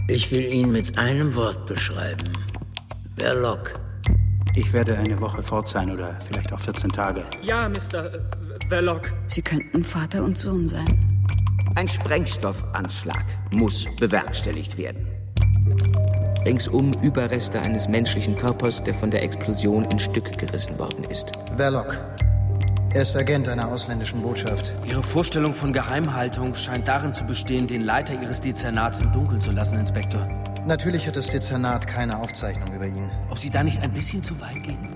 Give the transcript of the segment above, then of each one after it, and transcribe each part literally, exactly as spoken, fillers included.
Ich will ihn mit einem Wort beschreiben. Verloc. Ich werde eine Woche fort sein oder vielleicht auch vierzehn Tage. Ja, Mister Verloc. Sie könnten Vater und Sohn sein. Ein Sprengstoffanschlag muss bewerkstelligt werden. Ringsum Überreste eines menschlichen Körpers, der von der Explosion in Stücke gerissen worden ist. Verloc. Er ist Agent einer ausländischen Botschaft. Ihre Vorstellung von Geheimhaltung scheint darin zu bestehen, den Leiter Ihres Dezernats im Dunkeln zu lassen, Inspektor. Natürlich hat das Dezernat keine Aufzeichnung über ihn. Ob Sie da nicht ein bisschen zu weit gehen?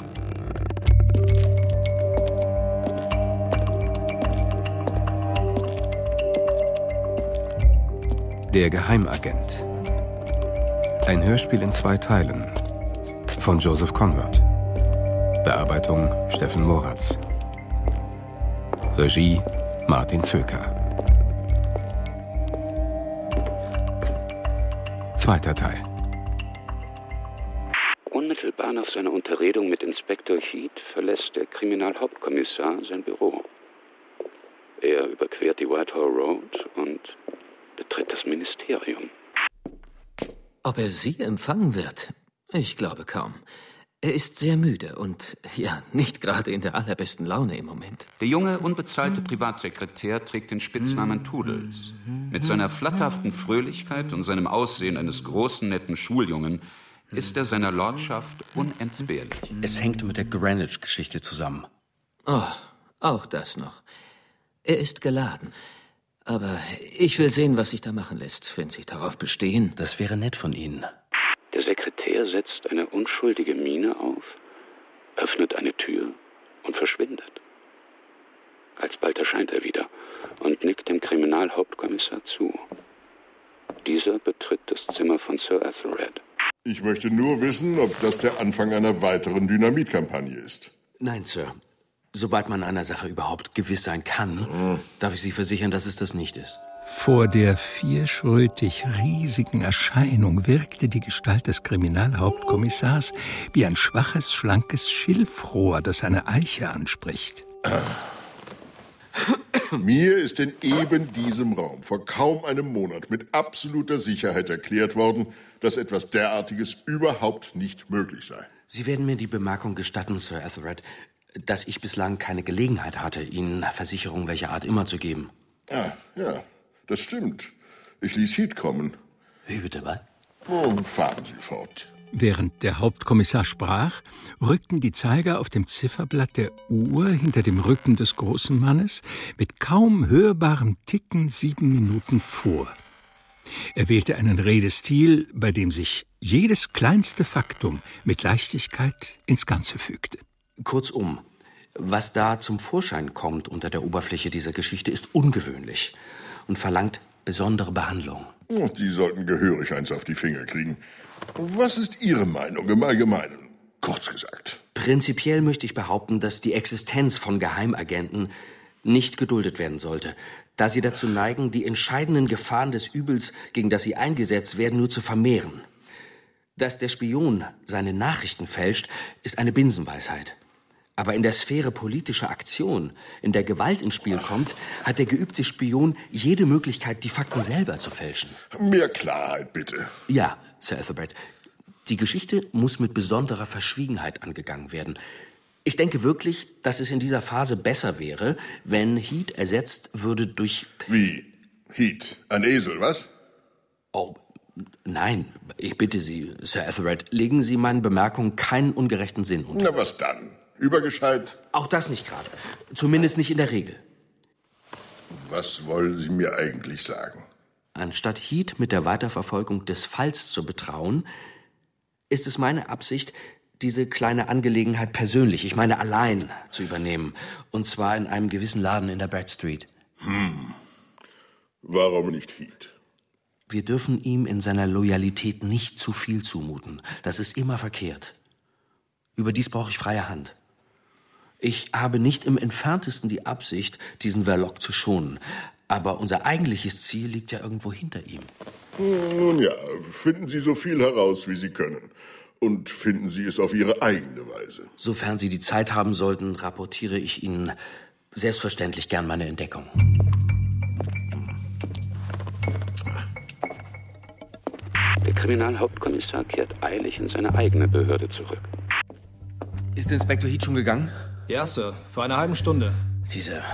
Der Geheimagent. Ein Hörspiel in zwei Teilen. Von Joseph Conrad. Bearbeitung Steffen Moratz. Regie Martin Zöker. Zweiter Teil. Unmittelbar nach seiner Unterredung mit Inspektor Heat verlässt der Kriminalhauptkommissar sein Büro. Er überquert die Whitehall Road und betritt das Ministerium. Ob er Sie empfangen wird? Ich glaube kaum. Er ist sehr müde und, ja, nicht gerade in der allerbesten Laune im Moment. Der junge, unbezahlte Privatsekretär trägt den Spitznamen Toodles. Mit seiner flatterhaften Fröhlichkeit und seinem Aussehen eines großen, netten Schuljungen ist er seiner Lordschaft unentbehrlich. Es hängt mit der Greenwich-Geschichte zusammen. Oh, auch das noch. Er ist geladen. Aber ich will sehen, was sich da machen lässt, wenn Sie darauf bestehen. Das wäre nett von Ihnen. Der Sekretär setzt eine unschuldige Miene auf, öffnet eine Tür und verschwindet. Alsbald erscheint er wieder und nickt dem Kriminalhauptkommissar zu. Dieser betritt das Zimmer von Sir Ethelred. Ich möchte nur wissen, ob das der Anfang einer weiteren Dynamitkampagne ist. Nein, Sir. Sobald man einer Sache überhaupt gewiss sein kann, mhm. darf ich Sie versichern, dass es das nicht ist. Vor der vierschrötig riesigen Erscheinung wirkte die Gestalt des Kriminalhauptkommissars wie ein schwaches, schlankes Schilfrohr, das eine Eiche anspricht. Mir ist in eben diesem Raum vor kaum einem Monat mit absoluter Sicherheit erklärt worden, dass etwas derartiges überhaupt nicht möglich sei. Sie werden mir die Bemerkung gestatten, Sir Ethelred, dass ich bislang keine Gelegenheit hatte, Ihnen Versicherungen welcher Art immer zu geben. Ah, ja, das stimmt. Ich ließ Heat kommen. Wie bitte, was? Oh, fahren Sie fort. Während der Hauptkommissar sprach, rückten die Zeiger auf dem Zifferblatt der Uhr hinter dem Rücken des großen Mannes mit kaum hörbarem Ticken sieben Minuten vor. Er wählte einen Redestil, bei dem sich jedes kleinste Faktum mit Leichtigkeit ins Ganze fügte. Kurzum, was da zum Vorschein kommt unter der Oberfläche dieser Geschichte, ist ungewöhnlich und verlangt besondere Behandlung. Oh, die sollten gehörig eins auf die Finger kriegen. Was ist Ihre Meinung im Allgemeinen? Kurz gesagt. Prinzipiell möchte ich behaupten, dass die Existenz von Geheimagenten nicht geduldet werden sollte, da sie dazu neigen, die entscheidenden Gefahren des Übels, gegen das sie eingesetzt werden, nur zu vermehren. Dass der Spion seine Nachrichten fälscht, ist eine Binsenweisheit. Aber in der Sphäre politischer Aktion, in der Gewalt ins Spiel kommt, hat der geübte Spion jede Möglichkeit, die Fakten selber zu fälschen. Mehr Klarheit, bitte. Ja, Sir Ethelred. Die Geschichte muss mit besonderer Verschwiegenheit angegangen werden. Ich denke wirklich, dass es in dieser Phase besser wäre, wenn Heat ersetzt würde durch... Wie? Heat? Ein Esel, was? Oh, nein. Ich bitte Sie, Sir Ethelred, legen Sie meinen Bemerkungen keinen ungerechten Sinn unter. Na, was dann? Übergescheit? Auch das nicht gerade. Zumindest nicht in der Regel. Was wollen Sie mir eigentlich sagen? Anstatt Heat mit der Weiterverfolgung des Falls zu betrauen, ist es meine Absicht, diese kleine Angelegenheit persönlich, ich meine allein, zu übernehmen. Und zwar in einem gewissen Laden in der Brad Street. Hm. Warum nicht Heat? Wir dürfen ihm in seiner Loyalität nicht zu viel zumuten. Das ist immer verkehrt. Überdies brauche ich freie Hand. Ich habe nicht im Entferntesten die Absicht, diesen Verloc zu schonen. Aber unser eigentliches Ziel liegt ja irgendwo hinter ihm. Nun ja, finden Sie so viel heraus, wie Sie können. Und finden Sie es auf Ihre eigene Weise. Sofern Sie die Zeit haben sollten, rapportiere ich Ihnen selbstverständlich gern meine Entdeckung. Kriminalhauptkommissar kehrt eilig in seine eigene Behörde zurück. Ist Inspektor Heat schon gegangen? Ja, Sir. Vor einer halben Stunde. Dieser...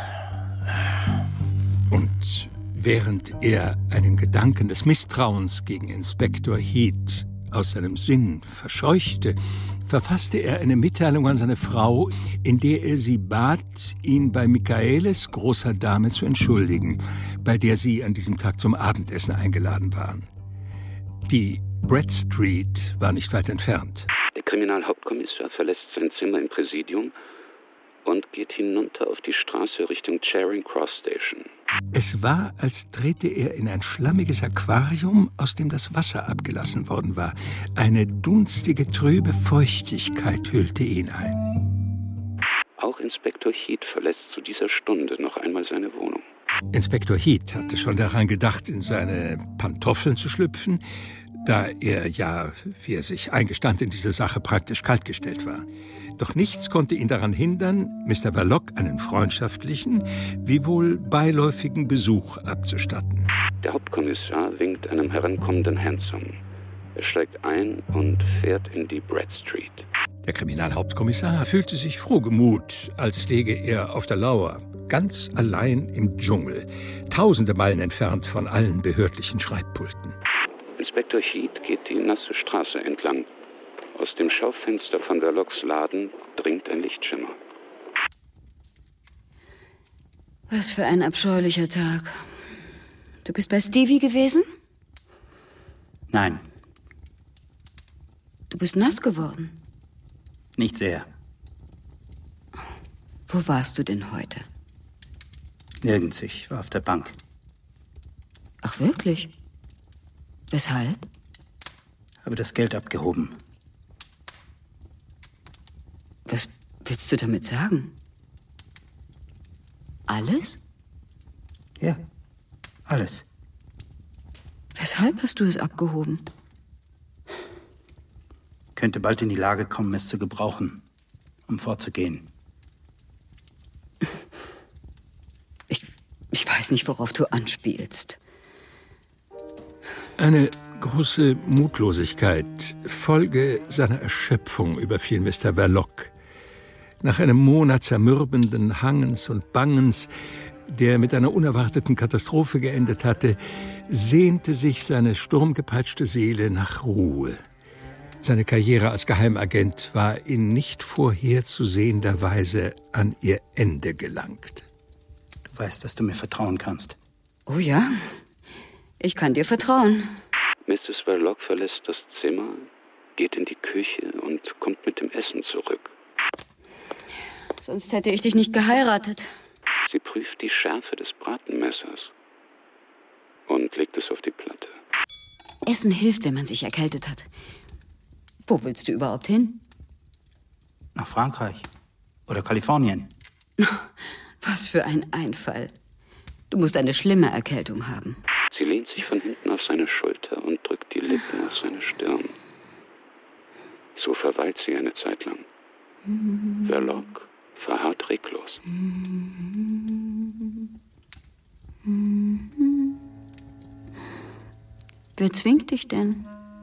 Und während er einen Gedanken des Misstrauens gegen Inspektor Heat aus seinem Sinn verscheuchte, verfasste er eine Mitteilung an seine Frau, in der er sie bat, ihn bei Michaelis großer Dame zu entschuldigen, bei der sie an diesem Tag zum Abendessen eingeladen waren. Die Brett Street war nicht weit entfernt. Der Kriminalhauptkommissar verlässt sein Zimmer im Präsidium und geht hinunter auf die Straße Richtung Charing Cross Station. Es war, als trete er in ein schlammiges Aquarium, aus dem das Wasser abgelassen worden war. Eine dunstige, trübe Feuchtigkeit hüllte ihn ein. Auch Inspektor Heat verlässt zu dieser Stunde noch einmal seine Wohnung. Inspektor Heat hatte schon daran gedacht, in seine Pantoffeln zu schlüpfen, da er ja, wie er sich eingestand, in diese Sache praktisch kaltgestellt war. Doch nichts konnte ihn daran hindern, Mister Verloc einen freundschaftlichen, wiewohl beiläufigen Besuch abzustatten. Der Hauptkommissar winkt einem herankommenden Hansom. Er steigt ein und fährt in die Brett Street. Der Kriminalhauptkommissar fühlte sich frohgemut, als läge er auf der Lauer, ganz allein im Dschungel, tausende Meilen entfernt von allen behördlichen Schreibpulten. Inspektor Heat geht die nasse Straße entlang. Aus dem Schaufenster von Verlocs Laden dringt ein Lichtschimmer. Was für ein abscheulicher Tag. Du bist bei Stevie gewesen? Nein. Du bist nass geworden. Nicht sehr. Wo warst du denn heute? Nirgends, ich war auf der Bank. Ach, wirklich? Weshalb? Habe das Geld abgehoben. Was willst du damit sagen? Alles? Ja, alles. Weshalb hast du es abgehoben? Könnte bald in die Lage kommen, es zu gebrauchen, um vorzugehen. Ich, ich weiß nicht, worauf du anspielst. Eine große Mutlosigkeit, Folge seiner Erschöpfung, überfiel Mister Verloc. Nach einem Monat zermürbenden Hangens und Bangens, der mit einer unerwarteten Katastrophe geendet hatte, sehnte sich seine sturmgepeitschte Seele nach Ruhe. Seine Karriere als Geheimagent war in nicht vorherzusehender Weise an ihr Ende gelangt. Du weißt, dass du mir vertrauen kannst. Oh ja, ich kann dir vertrauen. Misses Verloc verlässt das Zimmer, geht in die Küche und kommt mit dem Essen zurück. Sonst hätte ich dich nicht geheiratet. Sie prüft die Schärfe des Bratenmessers und legt es auf die Platte. Essen hilft, wenn man sich erkältet hat. Wo willst du überhaupt hin? Nach Frankreich oder Kalifornien. Was für ein Einfall. Du musst eine schlimme Erkältung haben. Sie lehnt sich von hinten auf seine Schulter und drückt die Lippen auf seine Stirn. So verweilt sie eine Zeit lang. Verloc verharrt reglos. Wer zwingt dich denn?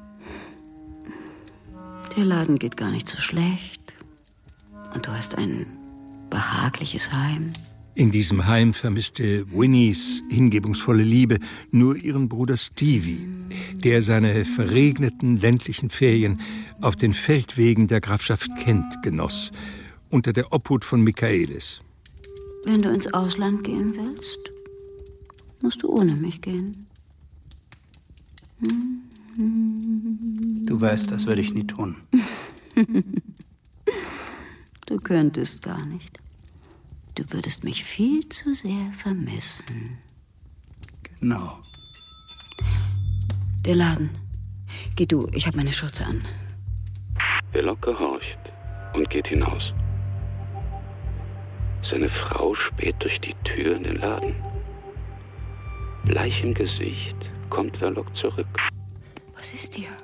Der Laden geht gar nicht so schlecht. Und du hast ein behagliches Heim. In diesem Heim vermisste Winnies hingebungsvolle Liebe nur ihren Bruder Stevie, der seine verregneten ländlichen Ferien auf den Feldwegen der Grafschaft Kent genoss, unter der Obhut von Michaelis. Wenn du ins Ausland gehen willst, musst du ohne mich gehen. Du weißt, das würde ich nie tun. Du könntest gar nicht. Du würdest mich viel zu sehr vermissen. Genau. Der Laden. Geh du, ich habe meine Schürze an. Verloc gehorcht und geht hinaus. Seine Frau späht durch die Tür in den Laden. Bleich im Gesicht kommt Verloc zurück. Was ist dir?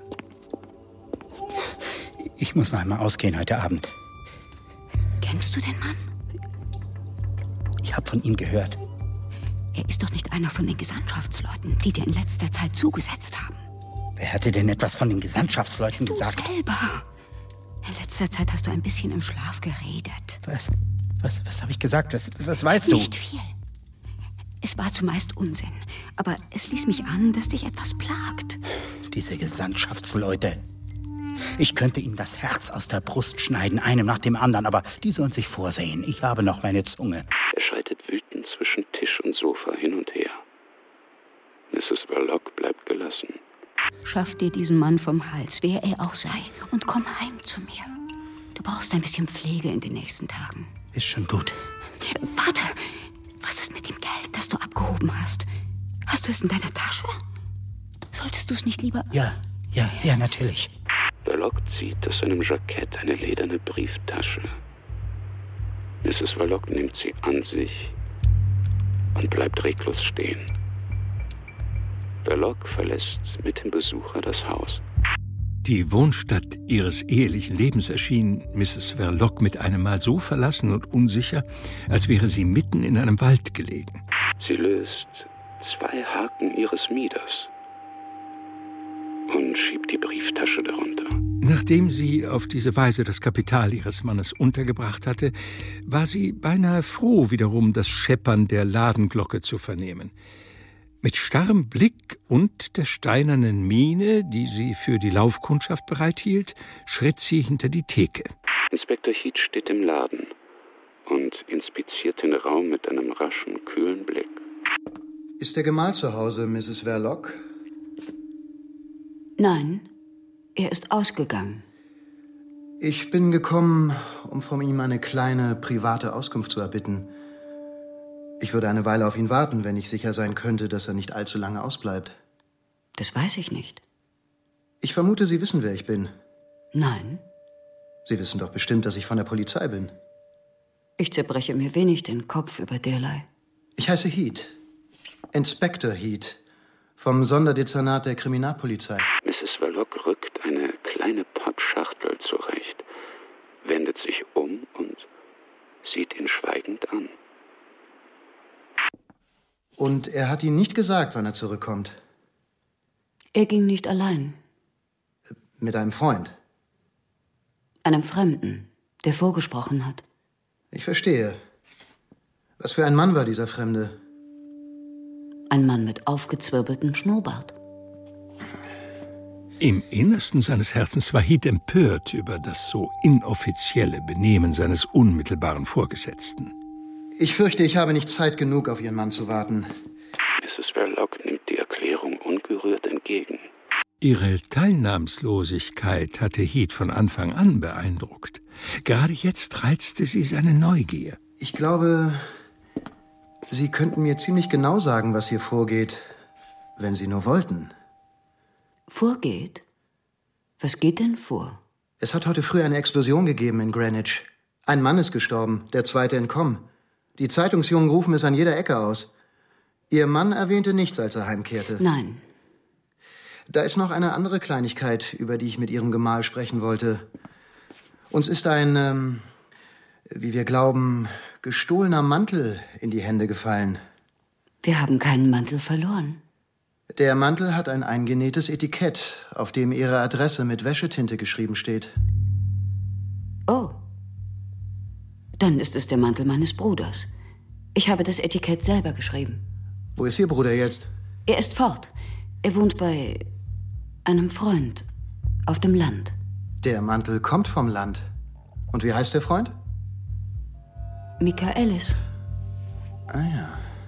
Ich muss noch einmal ausgehen heute Abend. Kennst du den Mann? Ich habe von ihm gehört. Er ist doch nicht einer von den Gesandtschaftsleuten, die dir in letzter Zeit zugesetzt haben. Wer hätte denn etwas von den Gesandtschaftsleuten du gesagt? Du selber. In letzter Zeit hast du ein bisschen im Schlaf geredet. Was? Was, was habe ich gesagt? Was, was weißt Nicht du? Nicht viel. Es war zumeist Unsinn. Aber es ließ mich an, dass dich etwas plagt. Diese Gesandtschaftsleute. Ich könnte ihnen das Herz aus der Brust schneiden, einem nach dem anderen, aber die sollen sich vorsehen. Ich habe noch meine Zunge. Er schreitet wütend zwischen Tisch und Sofa hin und her. Misses Verloc bleibt gelassen. Schaff dir diesen Mann vom Hals, wer er auch sei, und komm heim zu mir. Du brauchst ein bisschen Pflege in den nächsten Tagen. Ist schon gut. Warte, was ist mit dem Geld, das du abgehoben hast? Hast du es in deiner Tasche? Solltest du es nicht lieber... Ja, ja, ja, natürlich. Verloc zieht aus seinem Jackett eine lederne Brieftasche. Misses Verloc nimmt sie an sich und bleibt reglos stehen. Verloc verlässt mit dem Besucher das Haus. Die Wohnstatt ihres ehelichen Lebens erschien Misses Verloc mit einem Mal so verlassen und unsicher, als wäre sie mitten in einem Wald gelegen. Sie löst zwei Haken ihres Mieders und schiebt die Brieftasche darunter. Nachdem sie auf diese Weise das Kapital ihres Mannes untergebracht hatte, war sie beinahe froh, wiederum das Scheppern der Ladenglocke zu vernehmen. Mit starrem Blick und der steinernen Miene, die sie für die Laufkundschaft bereithielt, schritt sie hinter die Theke. Inspektor Heat steht im Laden und inspiziert den Raum mit einem raschen, kühlen Blick. Ist der Gemahl zu Hause, Misses Verloc? Nein, er ist ausgegangen. Ich bin gekommen, um von ihm eine kleine, private Auskunft zu erbitten. Ich würde eine Weile auf ihn warten, wenn ich sicher sein könnte, dass er nicht allzu lange ausbleibt. Das weiß ich nicht. Ich vermute, Sie wissen, wer ich bin. Nein. Sie wissen doch bestimmt, dass ich von der Polizei bin. Ich zerbreche mir wenig den Kopf über derlei. Ich heiße Heat. Inspektor Heat. Vom Sonderdezernat der Kriminalpolizei. Misses Verloc rückt eine kleine Pappschachtel zurecht, wendet sich um und sieht ihn schweigend an. Und er hat Ihnen nicht gesagt, wann er zurückkommt? Er ging nicht allein. Mit einem Freund? Einem Fremden, der vorgesprochen hat. Ich verstehe. Was für ein Mann war dieser Fremde? Ein Mann mit aufgezwirbeltem Schnurrbart. Im Innersten seines Herzens war Heat empört über das so inoffizielle Benehmen seines unmittelbaren Vorgesetzten. Ich fürchte, ich habe nicht Zeit genug, auf Ihren Mann zu warten. Misses Verloc nimmt die Erklärung ungerührt entgegen. Ihre Teilnahmslosigkeit hatte Heat von Anfang an beeindruckt. Gerade jetzt reizte sie seine Neugier. Ich glaube, Sie könnten mir ziemlich genau sagen, was hier vorgeht, wenn Sie nur wollten. Vorgeht? Was geht denn vor? Es hat heute früh eine Explosion gegeben in Greenwich. Ein Mann ist gestorben, der zweite entkommen. Die Zeitungsjungen rufen es an jeder Ecke aus. Ihr Mann erwähnte nichts, als er heimkehrte. Nein. Da ist noch eine andere Kleinigkeit, über die ich mit Ihrem Gemahl sprechen wollte. Uns ist ein, ähm, wie wir glauben, gestohlener Mantel in die Hände gefallen. Wir haben keinen Mantel verloren. Der Mantel hat ein eingenähtes Etikett, auf dem Ihre Adresse mit Wäschetinte geschrieben steht. Oh. Dann ist es der Mantel meines Bruders. Ich habe das Etikett selber geschrieben. Wo ist Ihr Bruder jetzt? Er ist fort. Er wohnt bei einem Freund auf dem Land. Der Mantel kommt vom Land. Und wie heißt der Freund? Michaelis. Ah ja.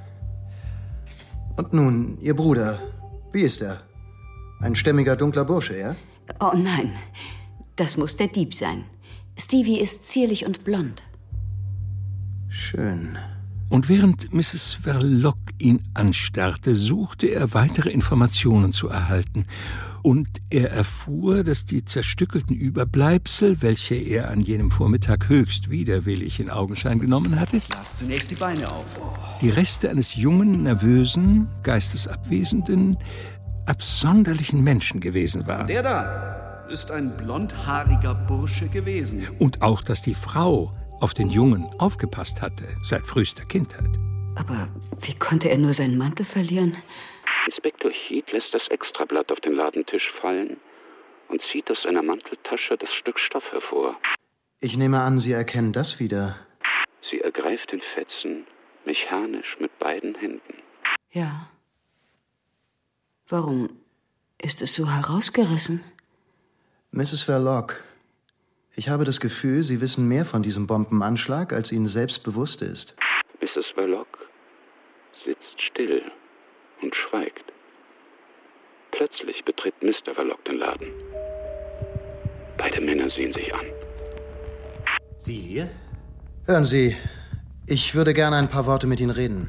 Und nun, Ihr Bruder. Wie ist er? Ein stämmiger, dunkler Bursche, ja? Oh nein, das muss der Dieb sein. Stevie ist zierlich und blond. Schön. Und während Misses Verloc ihn anstarrte, suchte er weitere Informationen zu erhalten. Und er erfuhr, dass die zerstückelten Überbleibsel, welche er an jenem Vormittag höchst widerwillig in Augenschein genommen hatte, lass zunächst die Beine auf. Die Reste eines jungen, nervösen, geistesabwesenden, absonderlichen Menschen gewesen waren. Der da ist ein blondhaariger Bursche gewesen. Und auch, dass die Frau auf den Jungen aufgepasst hatte, seit frühester Kindheit. Aber wie konnte er nur seinen Mantel verlieren? Inspektor Heath lässt das Extrablatt auf den Ladentisch fallen und zieht aus seiner Manteltasche das Stück Stoff hervor. Ich nehme an, Sie erkennen das wieder. Sie ergreift den Fetzen mechanisch mit beiden Händen. Ja. Warum ist es so herausgerissen? Misses Verloc, ich habe das Gefühl, Sie wissen mehr von diesem Bombenanschlag, als Ihnen selbst bewusst ist. Misses Verloc sitzt still und schweigt. Plötzlich betritt Mister Verloc den Laden. Beide Männer sehen sich an. Sie hier? Hören Sie, ich würde gerne ein paar Worte mit Ihnen reden.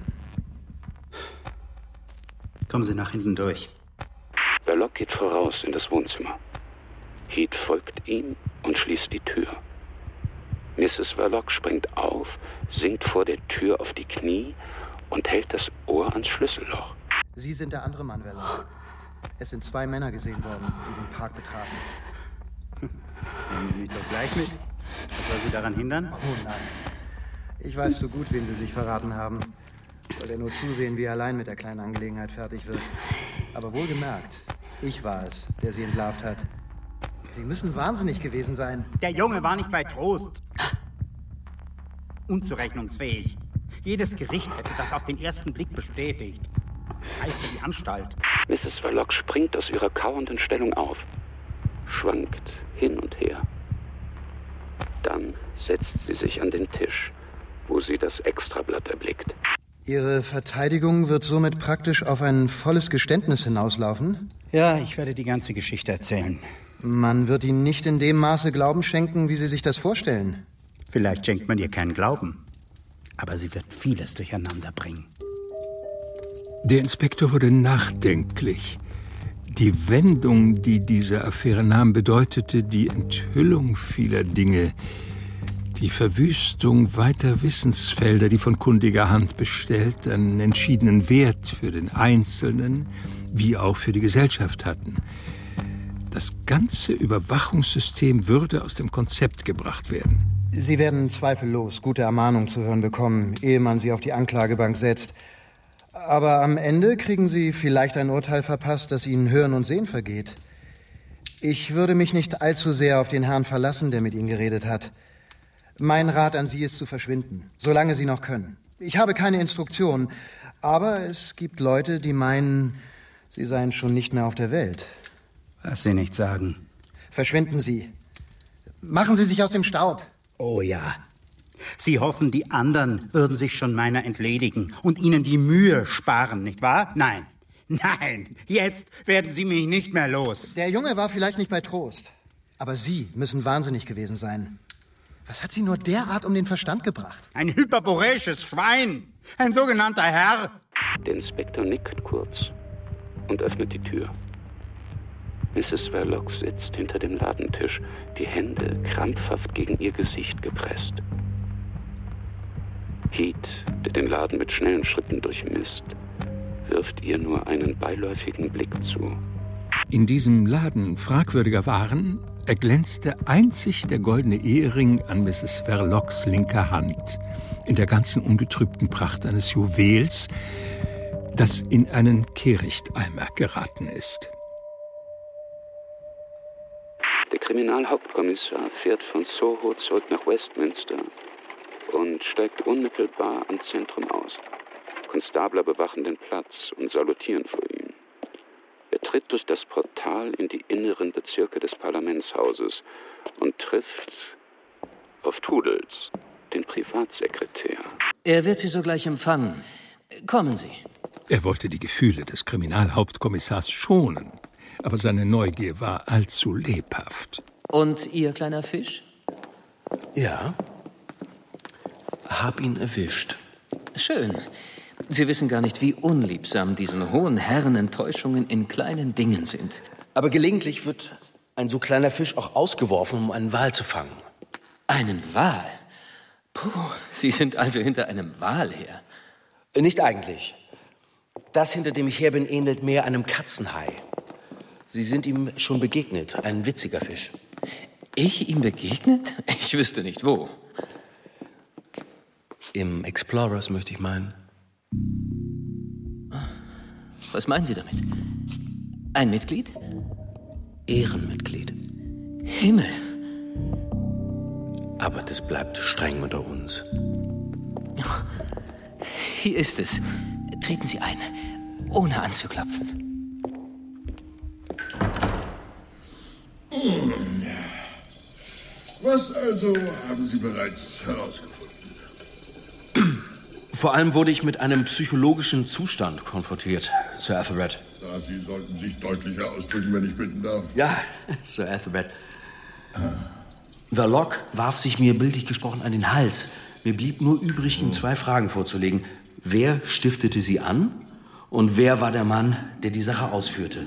Kommen Sie nach hinten durch. Verloc geht voraus in das Wohnzimmer. Heath folgt ihm und schließt die Tür. Misses Verloc springt auf, sinkt vor der Tür auf die Knie und hält das Ohr ans Schlüsselloch. Sie sind der andere Mann, Verloc. Es sind zwei Männer gesehen worden, die den Park betraten. Nehmen Sie mich doch gleich mit. Was soll Sie daran hindern? Oh nein. Ich weiß so gut, wen Sie sich verraten haben. Soll er nur zusehen, wie er allein mit der kleinen Angelegenheit fertig wird. Aber wohlgemerkt, ich war es, der Sie entlarvt hat. Sie müssen wahnsinnig gewesen sein. Der Junge war nicht bei Trost. Unzurechnungsfähig. Jedes Gericht hätte das auf den ersten Blick bestätigt. Heißt ja die Anstalt. Misses Verloc springt aus ihrer kauernden Stellung auf, schwankt hin und her. Dann setzt sie sich an den Tisch, wo sie das Extrablatt erblickt. Ihre Verteidigung wird somit praktisch auf ein volles Geständnis hinauslaufen? Ja, ich werde die ganze Geschichte erzählen. Man wird Ihnen nicht in dem Maße Glauben schenken, wie Sie sich das vorstellen. Vielleicht schenkt man ihr keinen Glauben, aber sie wird vieles durcheinander bringen. Der Inspektor wurde nachdenklich. Die Wendung, die diese Affäre nahm, bedeutete die Enthüllung vieler Dinge, die Verwüstung weiter Wissensfelder, die von kundiger Hand bestellt einen entschiedenen Wert für den Einzelnen wie auch für die Gesellschaft hatten. Das ganze Überwachungssystem würde aus dem Konzept gebracht werden. Sie werden zweifellos gute Ermahnung zu hören bekommen, ehe man Sie auf die Anklagebank setzt. Aber am Ende kriegen Sie vielleicht ein Urteil verpasst, das Ihnen Hören und Sehen vergeht. Ich würde mich nicht allzu sehr auf den Herrn verlassen, der mit Ihnen geredet hat. Mein Rat an Sie ist zu verschwinden, solange Sie noch können. Ich habe keine Instruktion, aber es gibt Leute, die meinen, Sie seien schon nicht mehr auf der Welt. Was Sie nicht sagen. Verschwinden Sie. Machen Sie sich aus dem Staub. Oh ja. Sie hoffen, die anderen würden sich schon meiner entledigen und Ihnen die Mühe sparen, nicht wahr? Nein. Nein, jetzt werden Sie mich nicht mehr los. Der Junge war vielleicht nicht bei Trost, aber Sie müssen wahnsinnig gewesen sein. Was hat Sie nur derart um den Verstand gebracht? Ein hyperboreisches Schwein, ein sogenannter Herr. Der Inspektor nickt kurz und öffnet die Tür. Misses Verloc sitzt hinter dem Ladentisch, die Hände krampfhaft gegen ihr Gesicht gepresst. Heath, der den Laden mit schnellen Schritten durchmisst, wirft ihr nur einen beiläufigen Blick zu. In diesem Laden fragwürdiger Waren erglänzte einzig der goldene Ehering an Misses Verlocs linker Hand, in der ganzen ungetrübten Pracht eines Juwels, das in einen Kehrichteimer geraten ist. Der Kriminalhauptkommissar fährt von Soho zurück nach Westminster und steigt unmittelbar am Zentrum aus. Konstabler bewachen den Platz und salutieren vor ihm. Er tritt durch das Portal in die inneren Bezirke des Parlamentshauses und trifft auf Toodles, den Privatsekretär. Er wird Sie sogleich empfangen. Kommen Sie. Er wollte die Gefühle des Kriminalhauptkommissars schonen, aber seine Neugier war allzu lebhaft. Und Ihr kleiner Fisch? Ja. Hab ihn erwischt. Schön. Sie wissen gar nicht, wie unliebsam diesen hohen Herren Enttäuschungen in kleinen Dingen sind. Aber gelegentlich wird ein so kleiner Fisch auch ausgeworfen, um einen Wal zu fangen. Einen Wal? Puh, Sie sind also hinter einem Wal her. Nicht eigentlich. Das, hinter dem ich her bin, ähnelt mehr einem Katzenhai. Sie sind ihm schon begegnet, ein witziger Fisch. Ich ihm begegnet? Ich wüsste nicht wo. Im Explorers, möchte ich meinen. Was meinen Sie damit? Ein Mitglied? Ehrenmitglied. Himmel. Aber das bleibt streng unter uns. Hier ist es. Treten Sie ein, ohne anzuklopfen. Was also haben Sie bereits herausgefunden? Vor allem wurde ich mit einem psychologischen Zustand konfrontiert, Sir Ethelred. Ja, Sie sollten sich deutlicher ausdrücken, wenn ich bitten darf. Ja, Sir Ethelred. Verloc warf sich mir bildlich gesprochen an den Hals. Mir blieb nur übrig, ihm zwei Fragen vorzulegen. Wer stiftete sie an und wer war der Mann, der die Sache ausführte?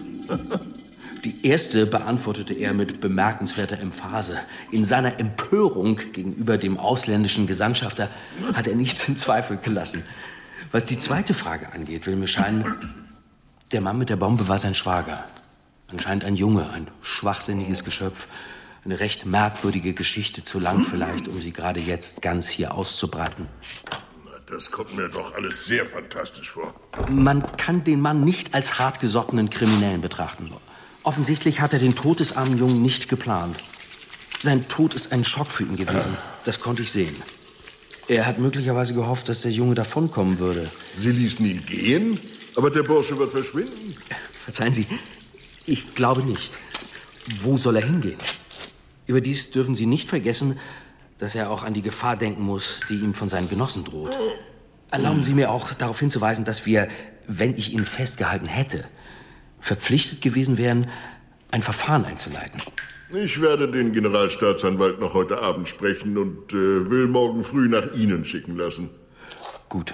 Die erste beantwortete er mit bemerkenswerter Emphase. In seiner Empörung gegenüber dem ausländischen Gesandtschafter hat er nichts in Zweifel gelassen. Was die zweite Frage angeht, will mir scheinen, der Mann mit der Bombe war sein Schwager. Anscheinend ein Junge, ein schwachsinniges Geschöpf. Eine recht merkwürdige Geschichte, zu lang vielleicht, um sie gerade jetzt ganz hier auszubreiten. Das kommt mir doch alles sehr fantastisch vor. Man kann den Mann nicht als hartgesottenen Kriminellen betrachten. Offensichtlich hat er den Tod des armen Jungen nicht geplant. Sein Tod ist ein Schock für ihn gewesen. Das konnte ich sehen. Er hat möglicherweise gehofft, dass der Junge davonkommen würde. Sie ließen ihn gehen, aber der Bursche wird verschwinden. Verzeihen Sie, ich glaube nicht. Wo soll er hingehen? Überdies dürfen Sie nicht vergessen, dass er auch an die Gefahr denken muss, die ihm von seinen Genossen droht. Erlauben Sie mir auch darauf hinzuweisen, dass wir, wenn ich ihn festgehalten hätte, verpflichtet gewesen wären, ein Verfahren einzuleiten. Ich werde den Generalstaatsanwalt noch heute Abend sprechen und äh, will morgen früh nach Ihnen schicken lassen. Gut.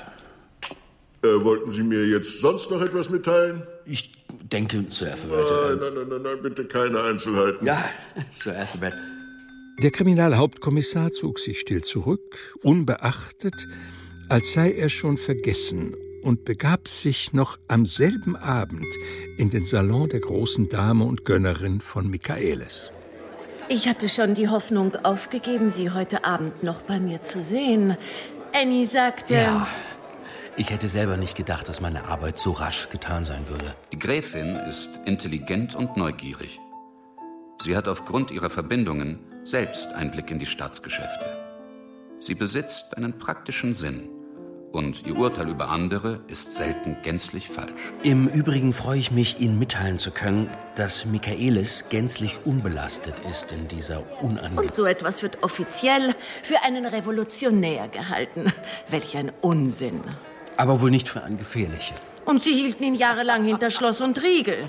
Äh, wollten Sie mir jetzt sonst noch etwas mitteilen? Ich denke, Sir Ethelred. Nein, nein, nein, nein, nein, bitte keine Einzelheiten. Ja, Sir Ethelred. Der Kriminalhauptkommissar zog sich still zurück, unbeachtet, als sei er schon vergessen, und begab sich noch am selben Abend in den Salon der großen Dame und Gönnerin von Michaelis. Ich hatte schon die Hoffnung aufgegeben, Sie heute Abend noch bei mir zu sehen. Annie sagte... Ja, ich hätte selber nicht gedacht, dass meine Arbeit so rasch getan sein würde. Die Gräfin ist intelligent und neugierig. Sie hat aufgrund ihrer Verbindungen selbst Einblick in die Staatsgeschäfte. Sie besitzt einen praktischen Sinn. Und ihr Urteil über andere ist selten gänzlich falsch. Im Übrigen freue ich mich, Ihnen mitteilen zu können, dass Michaelis gänzlich unbelastet ist in dieser unangenehmen... Und so etwas wird offiziell für einen Revolutionär gehalten. Welch ein Unsinn. Aber wohl nicht für einen gefährlichen. Und Sie hielten ihn jahrelang hinter Schloss und Riegel.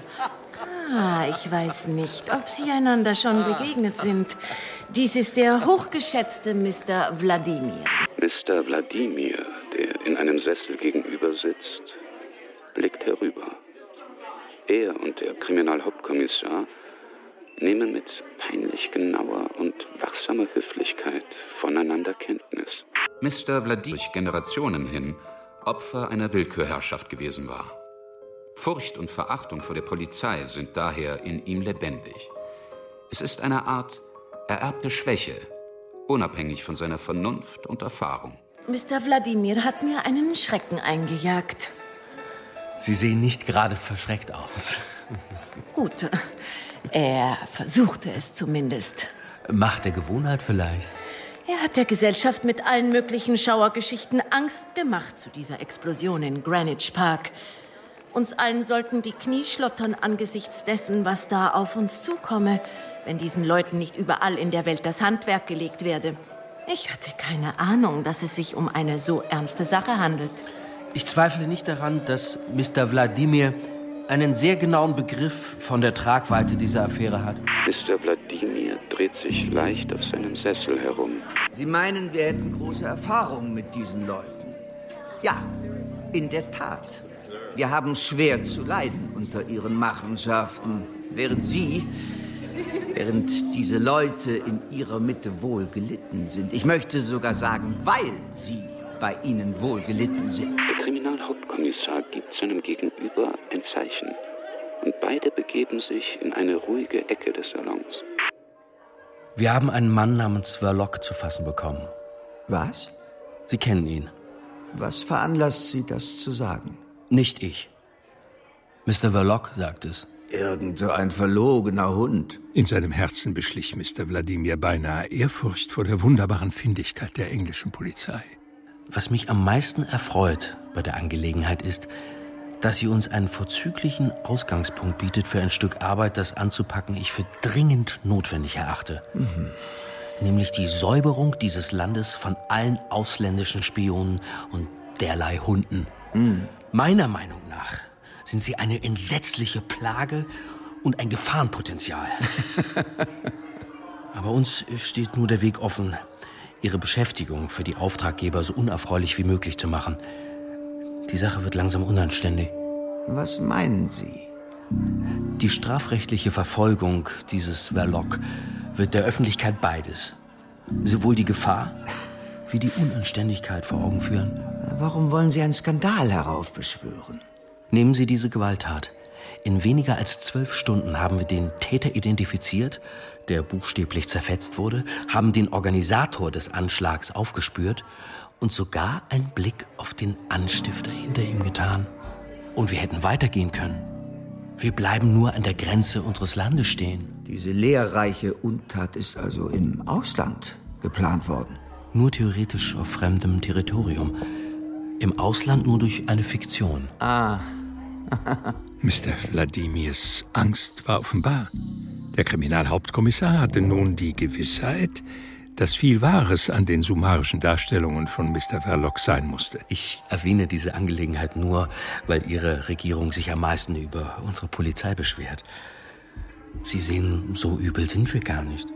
Ah, ich weiß nicht, ob Sie einander schon begegnet sind. Dies ist der hochgeschätzte Mister Wladimir. Mister Wladimir, der in einem Sessel gegenüber sitzt, blickt herüber. Er und der Kriminalhauptkommissar nehmen mit peinlich genauer und wachsamer Höflichkeit voneinander Kenntnis. Mister Wladimir durch Generationen hin Opfer einer Willkürherrschaft gewesen war. Furcht und Verachtung vor der Polizei sind daher in ihm lebendig. Es ist eine Art ererbte Schwäche, unabhängig von seiner Vernunft und Erfahrung. Mister Wladimir hat mir einen Schrecken eingejagt. Sie sehen nicht gerade verschreckt aus. Gut, er versuchte es zumindest. Macht der Gewohnheit vielleicht? Er hat der Gesellschaft mit allen möglichen Schauergeschichten Angst gemacht zu dieser Explosion in Greenwich Park. Uns allen sollten die Knie schlottern angesichts dessen, was da auf uns zukomme, wenn diesen Leuten nicht überall in der Welt das Handwerk gelegt werde. Ich hatte keine Ahnung, dass es sich um eine so ernste Sache handelt. Ich zweifle nicht daran, dass Mister Wladimir einen sehr genauen Begriff von der Tragweite dieser Affäre hat. Mister Wladimir dreht sich leicht auf seinem Sessel herum. Sie meinen, wir hätten große Erfahrung mit diesen Leuten? Ja, in der Tat. Wir haben schwer zu leiden unter ihren Machenschaften, während Sie, während diese Leute in ihrer Mitte wohl gelitten sind. Ich möchte sogar sagen, weil Sie bei ihnen wohl gelitten sind. Der Kriminalhauptkommissar gibt seinem Gegenüber ein Zeichen. Und beide begeben sich in eine ruhige Ecke des Salons. Wir haben einen Mann namens Verloc zu fassen bekommen. Was? Sie kennen ihn. Was veranlasst Sie, das zu sagen? Nicht ich. Mister Verloc sagt es. Irgend so ein verlogener Hund. In seinem Herzen beschlich Mister Wladimir beinahe Ehrfurcht vor der wunderbaren Findigkeit der englischen Polizei. Was mich am meisten erfreut bei der Angelegenheit ist, dass sie uns einen vorzüglichen Ausgangspunkt bietet für ein Stück Arbeit, das anzupacken ich für dringend notwendig erachte. Mhm. Nämlich die Säuberung dieses Landes von allen ausländischen Spionen und derlei Hunden. Mhm. Meiner Meinung nach sind sie eine entsetzliche Plage und ein Gefahrenpotenzial. Aber uns steht nur der Weg offen, ihre Beschäftigung für die Auftraggeber so unerfreulich wie möglich zu machen. Die Sache wird langsam unanständig. Was meinen Sie? Die strafrechtliche Verfolgung dieses Verloc wird der Öffentlichkeit beides, sowohl die Gefahr wie die Unanständigkeit vor Augen führen. Warum wollen Sie einen Skandal heraufbeschwören? Nehmen Sie diese Gewalttat. In weniger als zwölf Stunden haben wir den Täter identifiziert, der buchstäblich zerfetzt wurde, haben den Organisator des Anschlags aufgespürt und sogar einen Blick auf den Anstifter hinter ihm getan. Und wir hätten weitergehen können. Wir bleiben nur an der Grenze unseres Landes stehen. Diese lehrreiche Untat ist also im Ausland geplant worden? Nur theoretisch auf fremdem Territorium. Im Ausland nur durch eine Fiktion. Ah. Mister Wladimirs Angst war offenbar. Der Kriminalhauptkommissar hatte nun die Gewissheit, dass viel Wahres an den summarischen Darstellungen von Mister Verloc sein musste. Ich erwähne diese Angelegenheit nur, weil Ihre Regierung sich am meisten über unsere Polizei beschwert. Sie sehen, so übel sind wir gar nicht.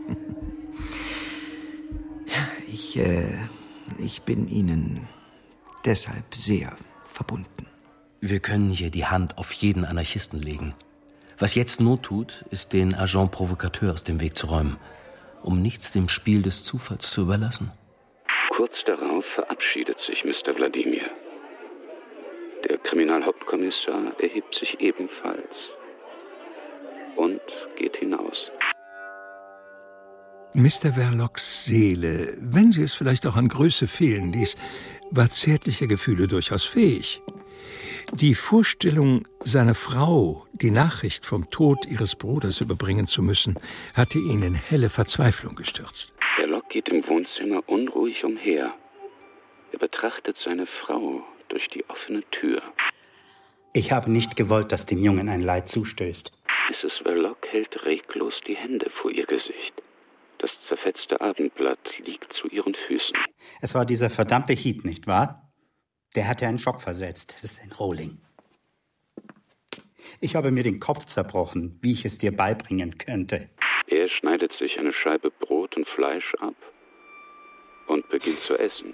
Ich, äh, ich bin Ihnen deshalb sehr verbunden. Wir können hier die Hand auf jeden Anarchisten legen. Was jetzt Not tut, ist, den Agent Provocateur aus dem Weg zu räumen, um nichts dem Spiel des Zufalls zu überlassen. Kurz darauf verabschiedet sich Mister Wladimir. Der Kriminalhauptkommissar erhebt sich ebenfalls und geht hinaus. Mister Verlocs Seele, wenn sie es vielleicht auch an Größe fehlen ließ, war zärtlicher Gefühle durchaus fähig. Die Vorstellung, seiner Frau die Nachricht vom Tod ihres Bruders überbringen zu müssen, hatte ihn in helle Verzweiflung gestürzt. Verloc geht im Wohnzimmer unruhig umher. Er betrachtet seine Frau durch die offene Tür. Ich habe nicht gewollt, dass dem Jungen ein Leid zustößt. Misses Verloc hält reglos die Hände vor ihr Gesicht. Das zerfetzte Abendblatt liegt zu ihren Füßen. Es war dieser verdammte Heat, nicht wahr? Der hatte einen Schock versetzt. Das ist ein Rohling. Ich habe mir den Kopf zerbrochen, wie ich es dir beibringen könnte. Er schneidet sich eine Scheibe Brot und Fleisch ab und beginnt zu essen.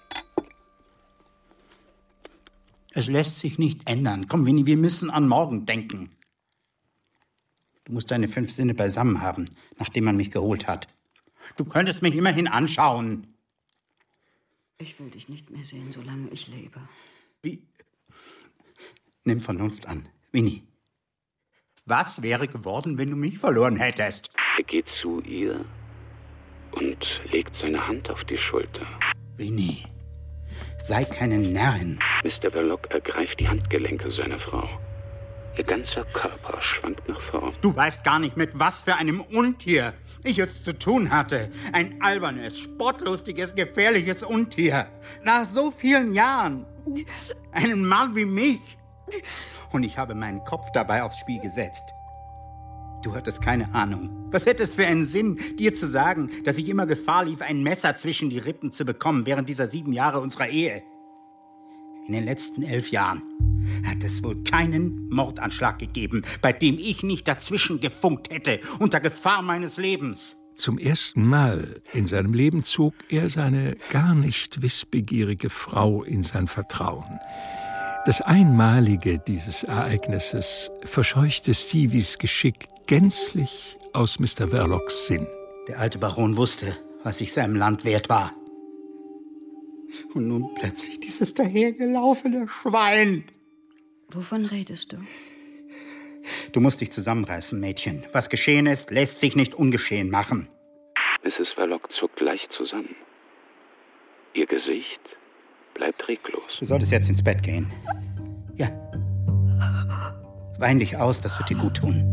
Es lässt sich nicht ändern. Komm, Winnie, wir müssen an morgen denken. Du musst deine fünf Sinne beisammen haben, nachdem man mich geholt hat. Du könntest mich immerhin anschauen. Ich will dich nicht mehr sehen, solange ich lebe. Wie? Nimm Vernunft an, Winnie. Was wäre geworden, wenn du mich verloren hättest? Er geht zu ihr und legt seine Hand auf die Schulter. Winnie, sei keine Närrin. Mister Verloc ergreift die Handgelenke seiner Frau. Ihr ganzer Körper schwankt nach vorn. Du weißt gar nicht, mit was für einem Untier ich es zu tun hatte. Ein albernes, spottlustiges, gefährliches Untier. Nach so vielen Jahren. Einen Mann wie mich. Und ich habe meinen Kopf dabei aufs Spiel gesetzt. Du hattest keine Ahnung. Was hätte es für einen Sinn, dir zu sagen, dass ich immer Gefahr lief, ein Messer zwischen die Rippen zu bekommen während dieser sieben Jahre unserer Ehe? In den letzten elf Jahren hat es wohl keinen Mordanschlag gegeben, bei dem ich nicht dazwischen gefunkt hätte, unter Gefahr meines Lebens. Zum ersten Mal in seinem Leben zog er seine gar nicht wissbegierige Frau in sein Vertrauen. Das Einmalige dieses Ereignisses verscheuchte Stevies Geschick gänzlich aus Mister Verlocs Sinn. Der alte Baron wusste, was ich seinem Land wert war. Und nun plötzlich dieses dahergelaufene Schwein. Wovon redest du? Du musst dich zusammenreißen, Mädchen. Was geschehen ist, lässt sich nicht ungeschehen machen. Misses Verloc zuckt leicht zusammen. Ihr Gesicht bleibt reglos. Du solltest jetzt ins Bett gehen. Ja. Wein dich aus, das wird dir gut tun.